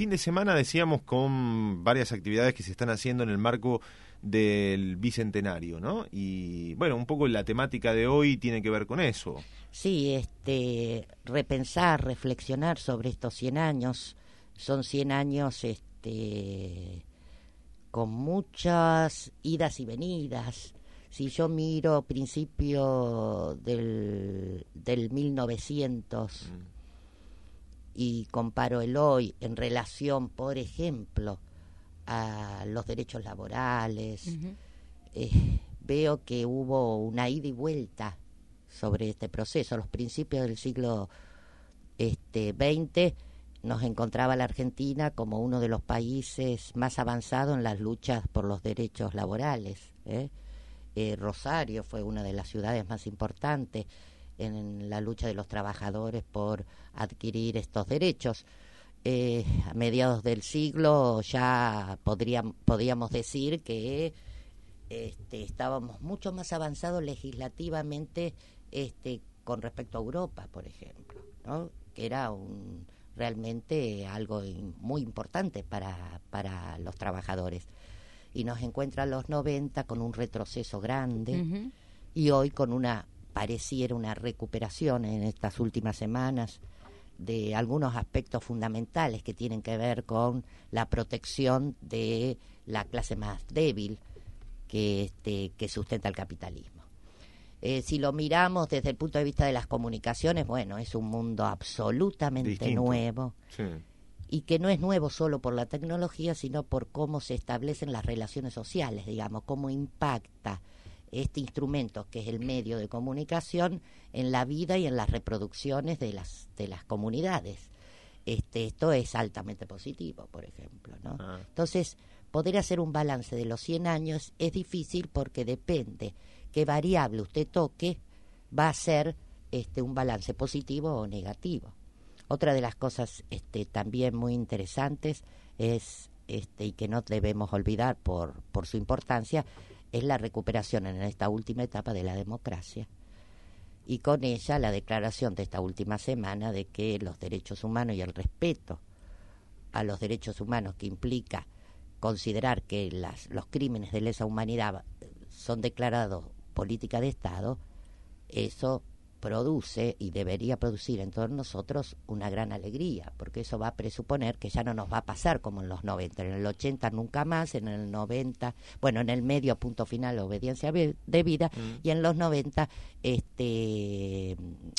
fin de semana, decíamos, con varias actividades que se están haciendo en el marco del Bicentenario, ¿no? Y bueno, un poco la temática de hoy tiene que ver con eso. Sí, repensar, reflexionar sobre estos 100 años. Son 100 años con muchas idas y venidas. Si yo miro principio del 1900 y comparo el hoy en relación, por ejemplo, a los derechos laborales, veo que hubo una ida y vuelta sobre este proceso. A los principios del siglo XX nos encontraba la Argentina como uno de los países más avanzados en las luchas por los derechos laborales. Rosario fue una de las ciudades más importantes en la lucha de los trabajadores por adquirir estos derechos. A mediados del siglo ya podíamos decir que estábamos mucho más avanzados legislativamente con respecto a Europa, por ejemplo, ¿no? Que era realmente algo muy importante para los trabajadores. Y nos encuentra los 90 con un retroceso grande y hoy con pareciera una recuperación en estas últimas semanas de algunos aspectos fundamentales que tienen que ver con la protección de la clase más débil que sustenta el capitalismo. Si lo miramos desde el punto de vista de las comunicaciones, bueno, es un mundo absolutamente distinto. Nuevo. Sí. Y que no es nuevo solo por la tecnología, sino por cómo se establecen las relaciones sociales, digamos, cómo impacta este instrumento que es el medio de comunicación en la vida y en las reproducciones de las comunidades. Esto es altamente positivo, por ejemplo, ¿no? Entonces, poder hacer un balance de los 100 años es difícil porque depende qué variable usted toque, va a ser un balance positivo o negativo. Otra de las cosas también muy interesantes es, y que no debemos olvidar por su importancia, es la recuperación en esta última etapa de la democracia. Y con ella la declaración de esta última semana de que los derechos humanos y el respeto a los derechos humanos, que implica considerar que los crímenes de lesa humanidad son declarados política de Estado, eso produce y debería producir en todos nosotros una gran alegría, porque eso va a presuponer que ya no nos va a pasar como en los 90, en el 80 nunca más, en el 90, bueno, en el medio, punto final, obediencia debida, y en los 90 este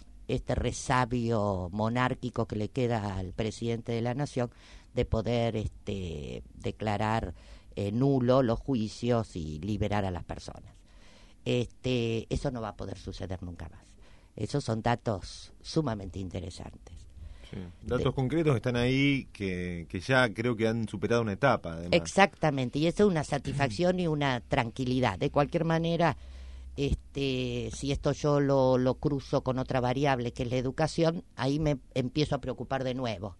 resabio monárquico que le queda al presidente de la nación de poder declarar nulo los juicios y liberar a las personas. Eso no va a poder suceder nunca más. Esos son datos sumamente interesantes. Sí. Datos concretos están ahí que ya creo que han superado una etapa, además. Exactamente, y eso es una satisfacción y una tranquilidad. De cualquier manera, si esto yo lo cruzo con otra variable que es la educación, ahí me empiezo a preocupar de nuevo.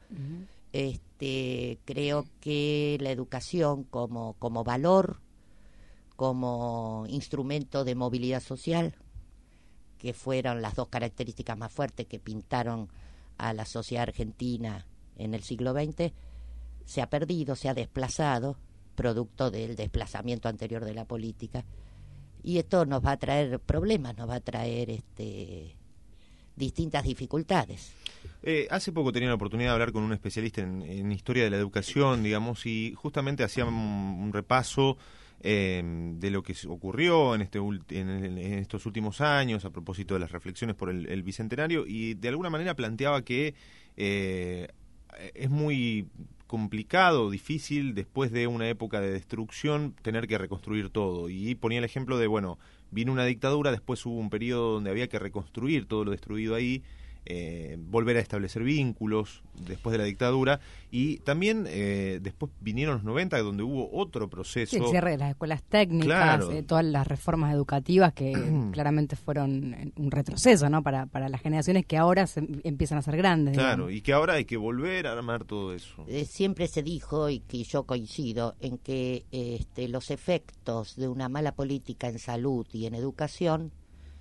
Creo que la educación como valor, como instrumento de movilidad social, que fueron las dos características más fuertes que pintaron a la sociedad argentina en el siglo XX, se ha perdido, se ha desplazado, producto del desplazamiento anterior de la política, y esto nos va a traer problemas, nos va a traer distintas dificultades. Hace poco tenía la oportunidad de hablar con un especialista en historia de la educación, digamos, y justamente hacía un repaso de lo que ocurrió en estos últimos años a propósito de las reflexiones por el Bicentenario, y de alguna manera planteaba que es muy complicado, difícil, después de una época de destrucción, tener que reconstruir todo. Y ponía el ejemplo de, bueno, vino una dictadura, después hubo un periodo donde había que reconstruir todo lo destruido ahí, volver a establecer vínculos después de la dictadura, y también después vinieron los 90, donde hubo otro proceso. Sí, el cierre de las escuelas técnicas, claro. Todas las reformas educativas que claramente fueron un retroceso, ¿no? Para las generaciones que ahora empiezan a ser grandes. Claro, digamos. y que ahora hay que volver a armar todo eso. Siempre se dijo, y que yo coincido, en que los efectos de una mala política en salud y en educación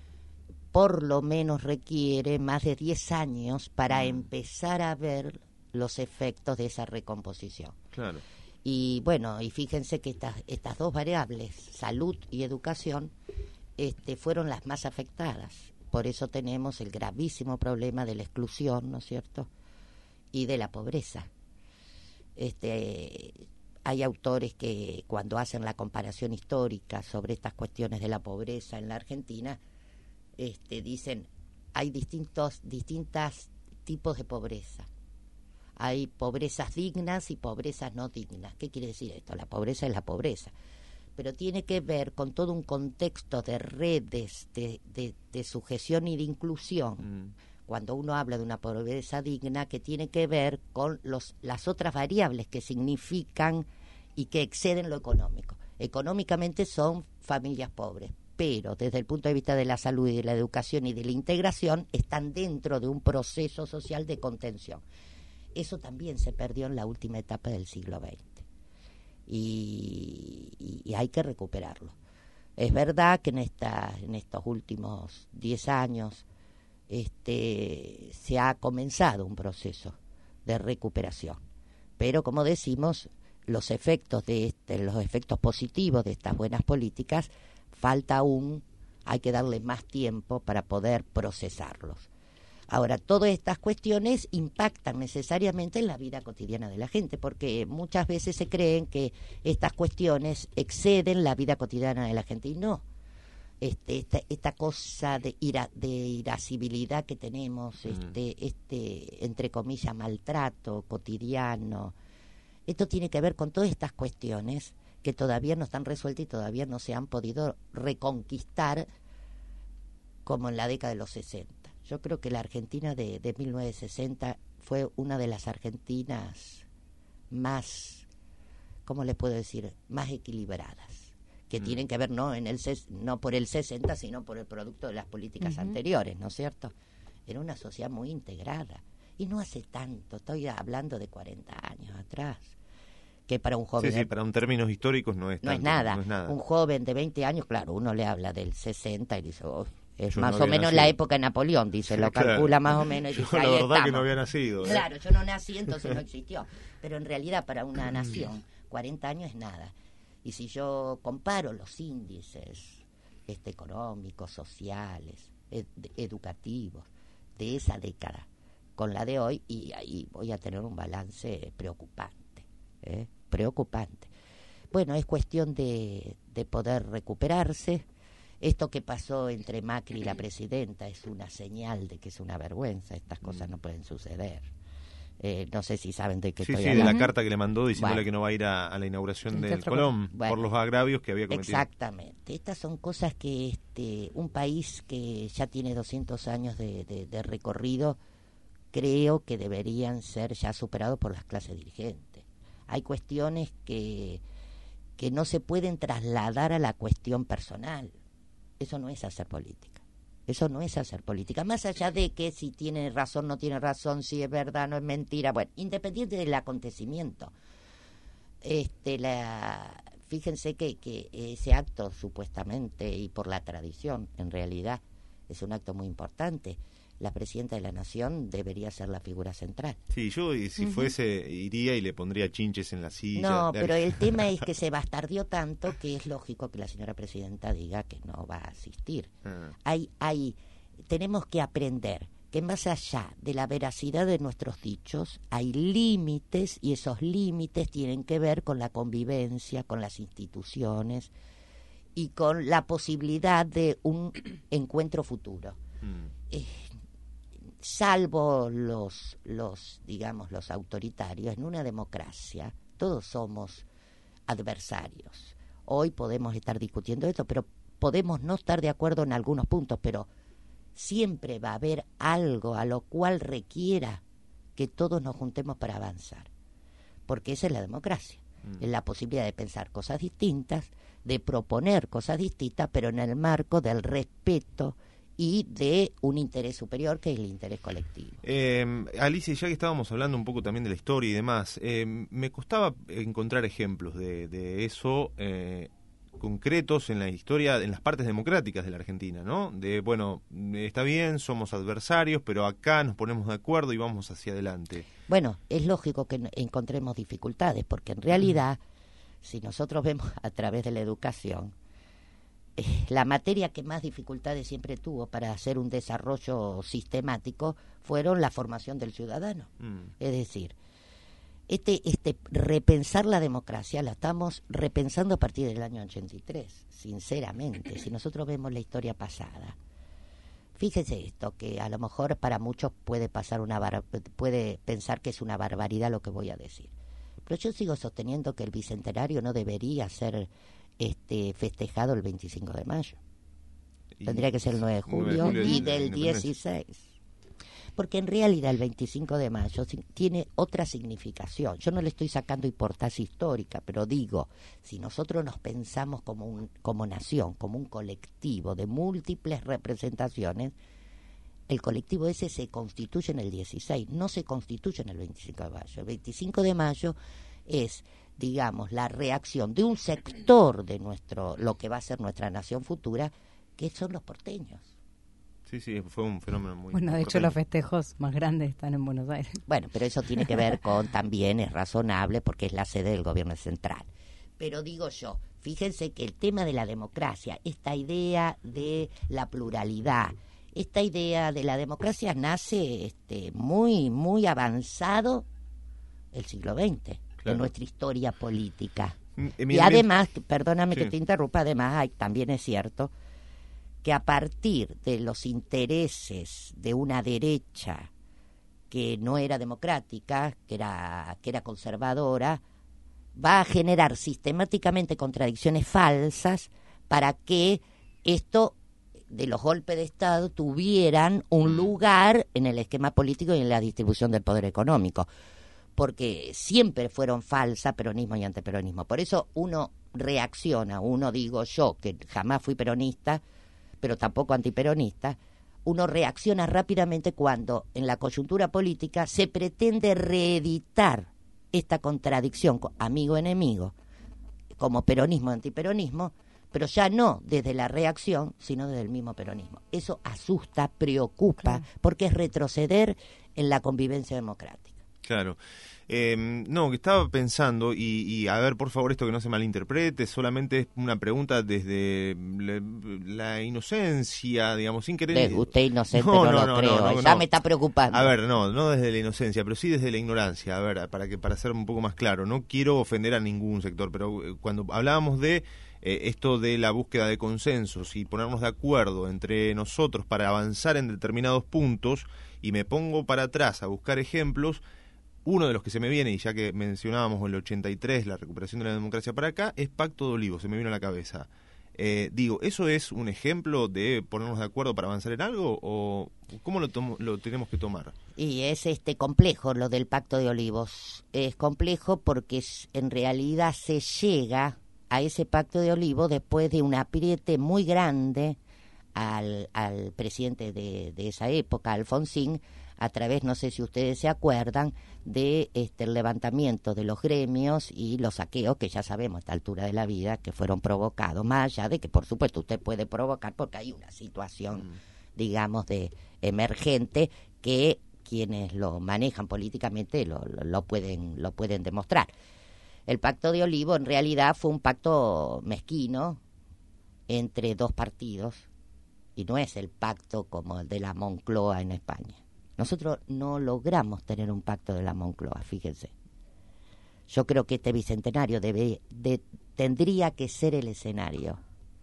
por lo menos requiere más de 10 años para empezar a ver los efectos de esa recomposición. Claro. Y bueno, y fíjense que estas dos variables, salud y educación, fueron las más afectadas. Por eso tenemos el gravísimo problema de la exclusión, ¿no es cierto?, y de la pobreza. Hay autores que cuando hacen la comparación histórica sobre estas cuestiones de la pobreza en la Argentina, dicen hay distintos tipos de pobreza. Hay pobrezas dignas y pobrezas no dignas. ¿Qué quiere decir esto? La pobreza es la pobreza, pero tiene que ver con todo un contexto de redes de sujeción y de inclusión. Cuando uno habla de una pobreza digna, que tiene que ver con las otras variables que significan y que exceden lo económico. Económicamente son familias pobres, pero desde el punto de vista de la salud y de la educación y de la integración están dentro de un proceso social de contención. Eso también se perdió en la última etapa del siglo XX y hay que recuperarlo. Es verdad que en estos últimos 10 años se ha comenzado un proceso de recuperación, pero como decimos, los efectos los efectos positivos de estas buenas políticas falta aún, hay que darle más tiempo para poder procesarlos. Ahora, todas estas cuestiones impactan necesariamente en la vida cotidiana de la gente, porque muchas veces se creen que estas cuestiones exceden la vida cotidiana de la gente, y no. Esta cosa de irascibilidad que tenemos, entre comillas, maltrato cotidiano, esto tiene que ver con todas estas cuestiones que todavía no están resueltas y todavía no se han podido reconquistar como en la década de los 60. Yo creo que la Argentina de 1960 fue una de las Argentinas más, ¿cómo les puedo decir?, más equilibradas, que tienen que ver no por el 60, sino por el producto de las políticas anteriores, ¿no es cierto? Era una sociedad muy integrada, y no hace tanto, estoy hablando de 40 años atrás, que para un joven... Sí, para un términos históricos no es nada. Un joven de 20 años, claro, uno le habla del 60 y dice... Es yo más no o menos nacido. la época de Napoleón, dice, lo calcula más o menos. Y dice, la ahí verdad estamos. que no había nacido. Claro, yo no nací, entonces no existió. Pero en realidad para una nación, 40 años es nada. Y si yo comparo los índices económicos, sociales, educativos de esa década con la de hoy, y ahí voy a tener un balance preocupante. Preocupante. Bueno, es cuestión de poder recuperarse. Esto que pasó entre Macri y la presidenta es una señal de que es una vergüenza. Estas cosas no pueden suceder. No sé si saben de qué estoy hablando. De la carta que le mandó diciéndole que no va a ir a la inauguración del Colón por los agravios que había cometido. Exactamente. Estas son cosas que un país que ya tiene 200 años de recorrido, creo que deberían ser ya superados por las clases dirigentes. Hay cuestiones que no se pueden trasladar a la cuestión personal. Eso no es hacer política. Eso no es hacer política. Más allá de que si tiene razón, no tiene razón, si es verdad, no es mentira. Bueno, independiente del acontecimiento. Fíjense que ese acto, supuestamente, y por la tradición, en realidad, es un acto muy importante. La presidenta de la Nación debería ser la figura central. Sí, yo si fuese iría y le pondría chinches en la silla. No, pero el tema es que se bastardió tanto que es lógico que la señora presidenta diga que no va a asistir. Tenemos que aprender que más allá de la veracidad de nuestros dichos hay límites, y esos límites tienen que ver con la convivencia, con las instituciones y con la posibilidad de un encuentro futuro. Salvo los autoritarios, en una democracia todos somos adversarios. Hoy podemos estar discutiendo esto, pero podemos no estar de acuerdo en algunos puntos, pero siempre va a haber algo a lo cual requiera que todos nos juntemos para avanzar, porque esa es la democracia. Es la posibilidad de pensar cosas distintas, de proponer cosas distintas, pero en el marco del respeto y de un interés superior, que es el interés colectivo. Alicia, ya que estábamos hablando un poco también de la historia y demás, me costaba encontrar ejemplos de eso concretos en la historia, en las partes democráticas de la Argentina, ¿no? De, bueno, está bien, somos adversarios, pero acá nos ponemos de acuerdo y vamos hacia adelante. Bueno, es lógico que encontremos dificultades, porque en realidad, si nosotros vemos a través de la educación, la materia que más dificultades siempre tuvo para hacer un desarrollo sistemático fueron la formación del ciudadano. Es decir, repensar la democracia la estamos repensando a partir del año 83, sinceramente. Si nosotros vemos la historia pasada, fíjese esto, que a lo mejor para muchos puede pensar que es una barbaridad lo que voy a decir, pero yo sigo sosteniendo que el bicentenario no debería ser festejado el 25 de mayo. Tendría que ser el 9 de julio y del 16. Porque en realidad el 25 de mayo tiene otra significación. Yo no le estoy sacando importancia histórica, pero digo, si nosotros nos pensamos como nación, como un colectivo de múltiples representaciones, el colectivo ese se constituye en el 16, no se constituye en el 25 de mayo. El 25 de mayo es, digamos, la reacción de un sector de lo que va a ser nuestra nación futura, que son los porteños. Sí, fue un fenómeno muy Bueno, de hecho los festejos más grandes están en Buenos Aires. Bueno, pero eso tiene que ver con, también es razonable porque es la sede del gobierno central. Pero digo yo, fíjense que el tema de la democracia, esta idea de la pluralidad, esta idea de la democracia nace muy, muy avanzado el siglo XX, en nuestra historia política. Y además, perdóname que te interrumpa, además también es cierto que a partir de los intereses de una derecha que no era democrática, que era conservadora, va a generar sistemáticamente contradicciones falsas para que esto de los golpes de Estado tuvieran un lugar en el esquema político y en la distribución del poder económico, porque siempre fueron falsas peronismo y antiperonismo. Por eso uno reacciona, digo yo, que jamás fui peronista, pero tampoco antiperonista, uno reacciona rápidamente cuando en la coyuntura política se pretende reeditar esta contradicción amigo-enemigo, como peronismo-antiperonismo, pero ya no desde la reacción, sino desde el mismo peronismo. Eso asusta, preocupa, porque es retroceder en la convivencia democrática. Claro. No, que estaba pensando, y a ver, por favor, esto que no se malinterprete, solamente es una pregunta desde la inocencia, digamos, sin querer... Usted inocente no lo creo, ya me está preocupando. A ver, no desde la inocencia, pero sí desde la ignorancia, a ver, para ser un poco más claro, no quiero ofender a ningún sector, pero cuando hablábamos de esto de la búsqueda de consensos y ponernos de acuerdo entre nosotros para avanzar en determinados puntos, y me pongo para atrás a buscar ejemplos, uno de los que se me viene, y ya que mencionábamos el 83, la recuperación de la democracia para acá, es Pacto de Olivos, se me vino a la cabeza. ¿Eso es un ejemplo de ponernos de acuerdo para avanzar en algo o cómo lo tenemos que tomar? Y es complejo lo del Pacto de Olivos. Es complejo porque en realidad se llega a ese Pacto de Olivos después de un apriete muy grande al presidente de esa época, Alfonsín, a través, no sé si ustedes se acuerdan, de el levantamiento de los gremios y los saqueos, que ya sabemos a esta altura de la vida, que fueron provocados, más allá de que, por supuesto, usted puede provocar porque hay una situación, digamos, de emergente que quienes lo manejan políticamente lo pueden demostrar. El Pacto de Olivos, en realidad, fue un pacto mezquino entre dos partidos, y no es el pacto como el de la Moncloa en España. Nosotros no logramos tener un pacto de la Moncloa, fíjense. Yo creo que este bicentenario tendría que ser el escenario.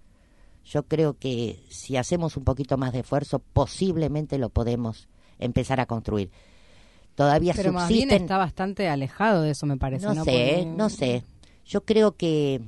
Yo creo que si hacemos un poquito más de esfuerzo, posiblemente lo podemos empezar a construir. Todavía pero subsisten... más bien está bastante alejado de eso, me parece. No sé. Yo creo que,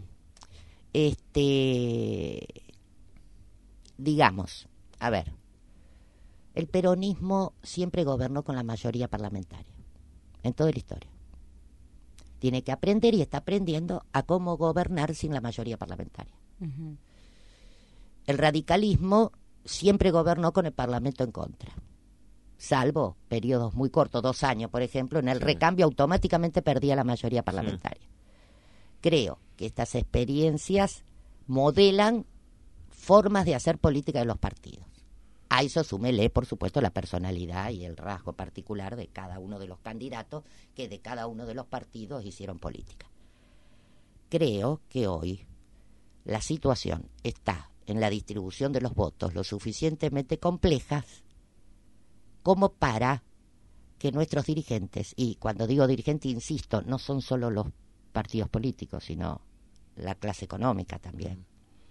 digamos, a ver, el peronismo siempre gobernó con la mayoría parlamentaria, en toda la historia. Tiene que aprender y está aprendiendo a cómo gobernar sin la mayoría parlamentaria. Uh-huh. El radicalismo siempre gobernó con el Parlamento en contra, salvo periodos muy cortos, 2 años, por ejemplo, en el recambio automáticamente perdía la mayoría parlamentaria. Creo que estas experiencias modelan formas de hacer política de los partidos. A eso súmele, por supuesto, la personalidad y el rasgo particular de cada uno de los candidatos que de cada uno de los partidos hicieron política. Creo que hoy la situación está en la distribución de los votos lo suficientemente complejas como para que nuestros dirigentes, y cuando digo dirigentes, insisto, no son solo los partidos políticos, sino la clase económica también,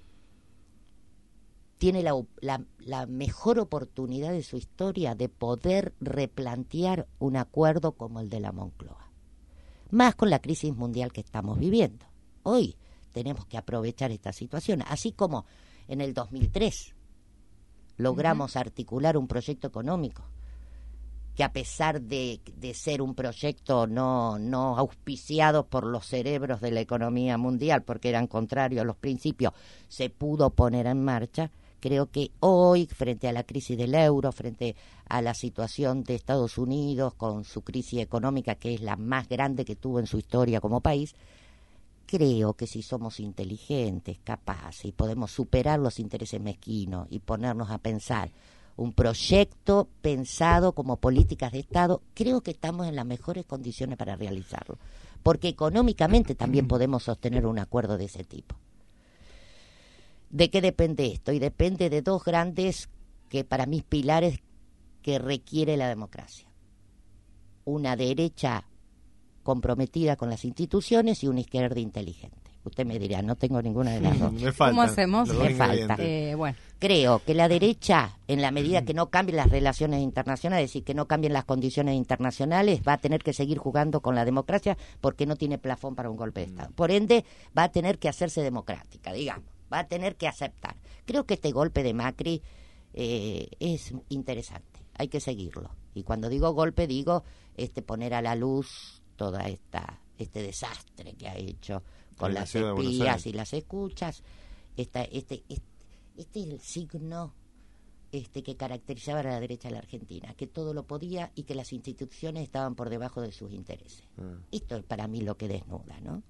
tiene la mejor oportunidad de su historia de poder replantear un acuerdo como el de la Moncloa. Más con la crisis mundial que estamos viviendo. Hoy tenemos que aprovechar esta situación, así como en el 2003 logramos articular un proyecto económico que a pesar de ser un proyecto no auspiciado por los cerebros de la economía mundial, porque eran contrarios a los principios, se pudo poner en marcha. Creo que hoy, frente a la crisis del euro, frente a la situación de Estados Unidos con su crisis económica, que es la más grande que tuvo en su historia como país, creo que si somos inteligentes, capaces, y podemos superar los intereses mezquinos y ponernos a pensar un proyecto pensado como políticas de Estado, creo que estamos en las mejores condiciones para realizarlo. Porque económicamente también podemos sostener un acuerdo de ese tipo. ¿De qué depende esto? Y depende de dos grandes, que para mí pilares que requiere la democracia. Una derecha comprometida con las instituciones y una izquierda inteligente. Usted me dirá, no tengo ninguna de las dos. Me falta. ¿Cómo hacemos? Me falta. Bueno. Creo que la derecha, en la medida que no cambien las relaciones internacionales, es decir, que no cambien las condiciones internacionales, va a tener que seguir jugando con la democracia porque no tiene plafón para un golpe de Estado. Por ende, va a tener que hacerse democrática, digamos. Va a tener que aceptar. Creo que este golpe de Macri es interesante. Hay que seguirlo. Y cuando digo golpe, digo poner a la luz toda este desastre que ha hecho con las espías y las escuchas. Este es el signo que caracterizaba a la derecha de la Argentina, que todo lo podía y que las instituciones estaban por debajo de sus intereses. Esto es para mí lo que desnuda, ¿no?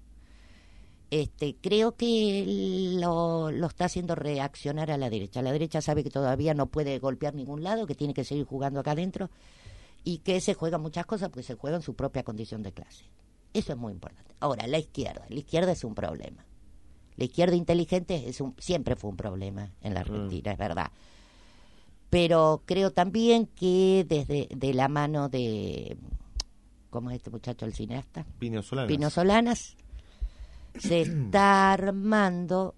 Creo que lo está haciendo reaccionar a la derecha. La derecha sabe que todavía no puede golpear ningún lado, que tiene que seguir jugando acá adentro y que se juegan muchas cosas porque se juega en su propia condición de clase. Eso es muy importante. Ahora, la izquierda es un problema. La izquierda inteligente siempre fue un problema en la Argentina, es verdad. Pero creo también que de la mano de, ¿cómo es este muchacho, el cineasta? Pino Solanas, se está armando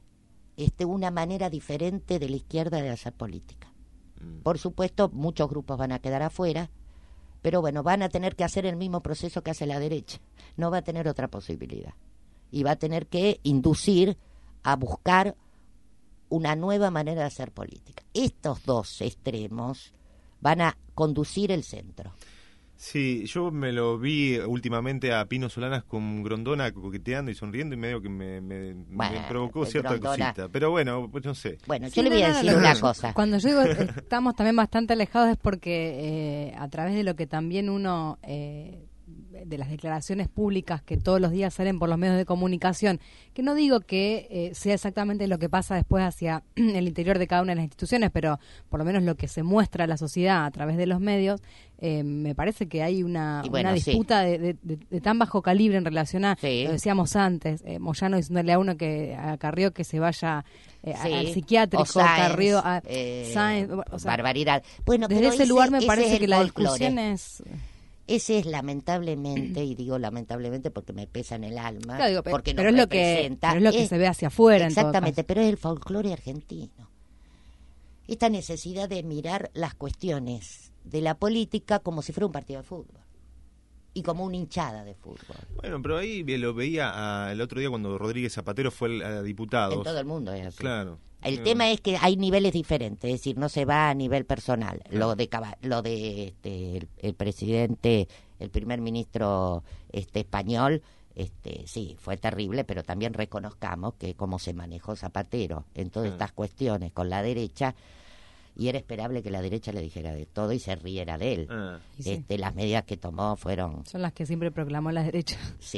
una manera diferente de la izquierda de hacer política. Por supuesto, muchos grupos van a quedar afuera, pero bueno, van a tener que hacer el mismo proceso que hace la derecha. No va a tener otra posibilidad. Y va a tener que inducir a buscar una nueva manera de hacer política. Estos dos extremos van a conducir el centro. Sí, yo me lo vi últimamente a Pino Solanas con Grondona coqueteando y sonriendo y medio que me provocó cierta cosita. Pero bueno, pues no sé. Bueno, yo le voy a decir una cosa. Cuando yo digo estamos también bastante alejados es porque a través de lo que también uno... de las declaraciones públicas que todos los días salen por los medios de comunicación, que no digo que sea exactamente lo que pasa después hacia el interior de cada una de las instituciones, pero por lo menos lo que se muestra a la sociedad a través de los medios, me parece que hay una disputa de tan bajo calibre en relación a, lo decíamos antes, Moyano diciéndole a uno a Carrió que se vaya al psiquiátrico, Carrió a Sáenz, barbaridad. Bueno, desde ese lugar me parece que la discusión es... Ese es lamentablemente, y digo lamentablemente porque me pesa en el alma, claro, digo, porque pero, nos es representa. Pero es lo que se ve hacia afuera. Exactamente, pero es el folclore argentino. Esta necesidad de mirar las cuestiones de la política como si fuera un partido de fútbol y como una hinchada de fútbol. Bueno, pero ahí lo veía el otro día cuando Rodríguez Zapatero fue a diputados. En todo el mundo es así. Claro. El tema es que hay niveles diferentes, es decir, no se va a nivel personal. Lo de el presidente, el primer ministro español, sí, fue terrible, pero también reconozcamos que como se manejó Zapatero en todas estas cuestiones con la derecha, y era esperable que la derecha le dijera de todo y se riera de él. Sí. Las medidas que tomó fueron... Son las que siempre proclamó la derecha. Sí.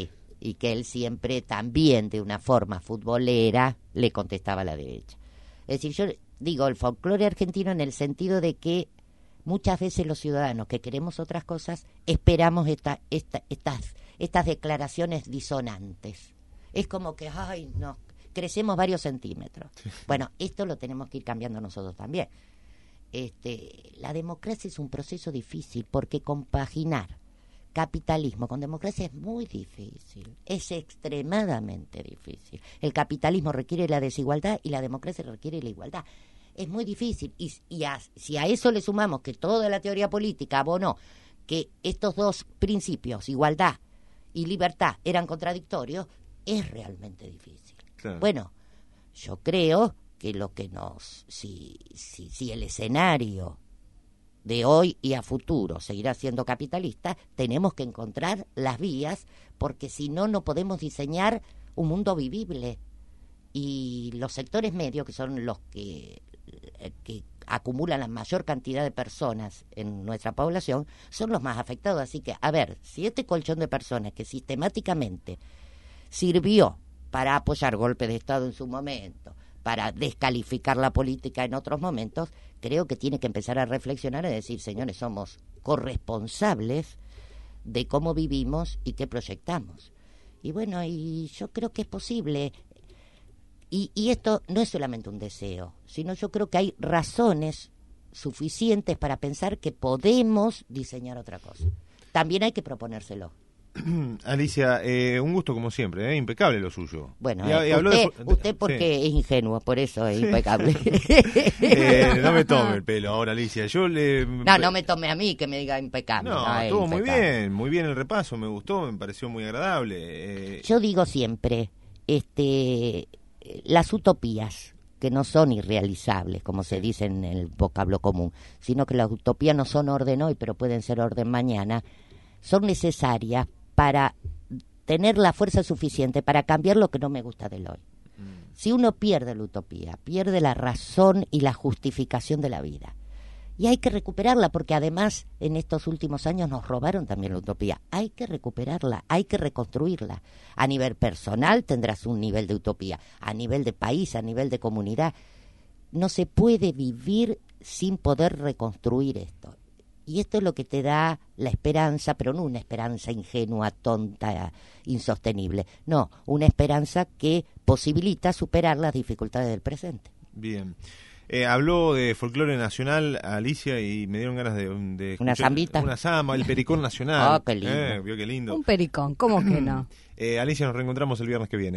y que él siempre también de una forma futbolera le contestaba a la derecha. Es decir, yo digo el folclore argentino en el sentido de que muchas veces los ciudadanos que queremos otras cosas esperamos estas declaraciones disonantes. Es como que, ay, no, crecemos varios centímetros. Bueno, esto lo tenemos que ir cambiando nosotros también. La democracia es un proceso difícil porque compaginar capitalismo con democracia es muy difícil, es extremadamente difícil. El capitalismo requiere la desigualdad y la democracia requiere la igualdad. Es muy difícil y si a eso le sumamos que toda la teoría política abonó que estos dos principios, igualdad y libertad, eran contradictorios, es realmente difícil. Claro. Bueno, yo creo que lo que si el escenario de hoy y a futuro seguirá siendo capitalista, tenemos que encontrar las vías, porque si no, no podemos diseñar un mundo vivible. Y los sectores medios, que son los que acumulan la mayor cantidad de personas en nuestra población, son los más afectados. Así que, a ver, si este colchón de personas que sistemáticamente sirvió para apoyar golpes de Estado en su momento, para descalificar la política en otros momentos, creo que tiene que empezar a reflexionar y decir, señores, somos corresponsables de cómo vivimos y qué proyectamos. Y bueno, y yo creo que es posible. Y esto no es solamente un deseo, sino yo creo que hay razones suficientes para pensar que podemos diseñar otra cosa. También hay que proponérselo. Alicia, un gusto como siempre, impecable lo suyo. Bueno, usted porque sí. es ingenuo, por eso es impecable. No me tome el pelo ahora, Alicia. No me tome a mí que me diga impecable. No, estuvo muy bien el repaso, me gustó, me pareció muy agradable. Yo digo siempre, las utopías, que no son irrealizables, como se dice en el vocablo común, sino que las utopías no son orden hoy, pero pueden ser orden mañana, son necesarias para tener la fuerza suficiente para cambiar lo que no me gusta del hoy. Si uno pierde la utopía, pierde la razón y la justificación de la vida. Y hay que recuperarla, porque además en estos últimos años nos robaron también la utopía. Hay que recuperarla, hay que reconstruirla. A nivel personal tendrás un nivel de utopía, a nivel de país, a nivel de comunidad. No se puede vivir sin poder reconstruir esto. Y esto es lo que te da la esperanza, pero no una esperanza ingenua, tonta, insostenible. No, una esperanza que posibilita superar las dificultades del presente. Bien. Habló de folclore nacional, Alicia, y me dieron ganas de ¿Una zambita? Una samba, el pericón nacional. Oh, qué lindo. Vio qué lindo. Un pericón, ¿cómo que no? Alicia, nos reencontramos el viernes que viene.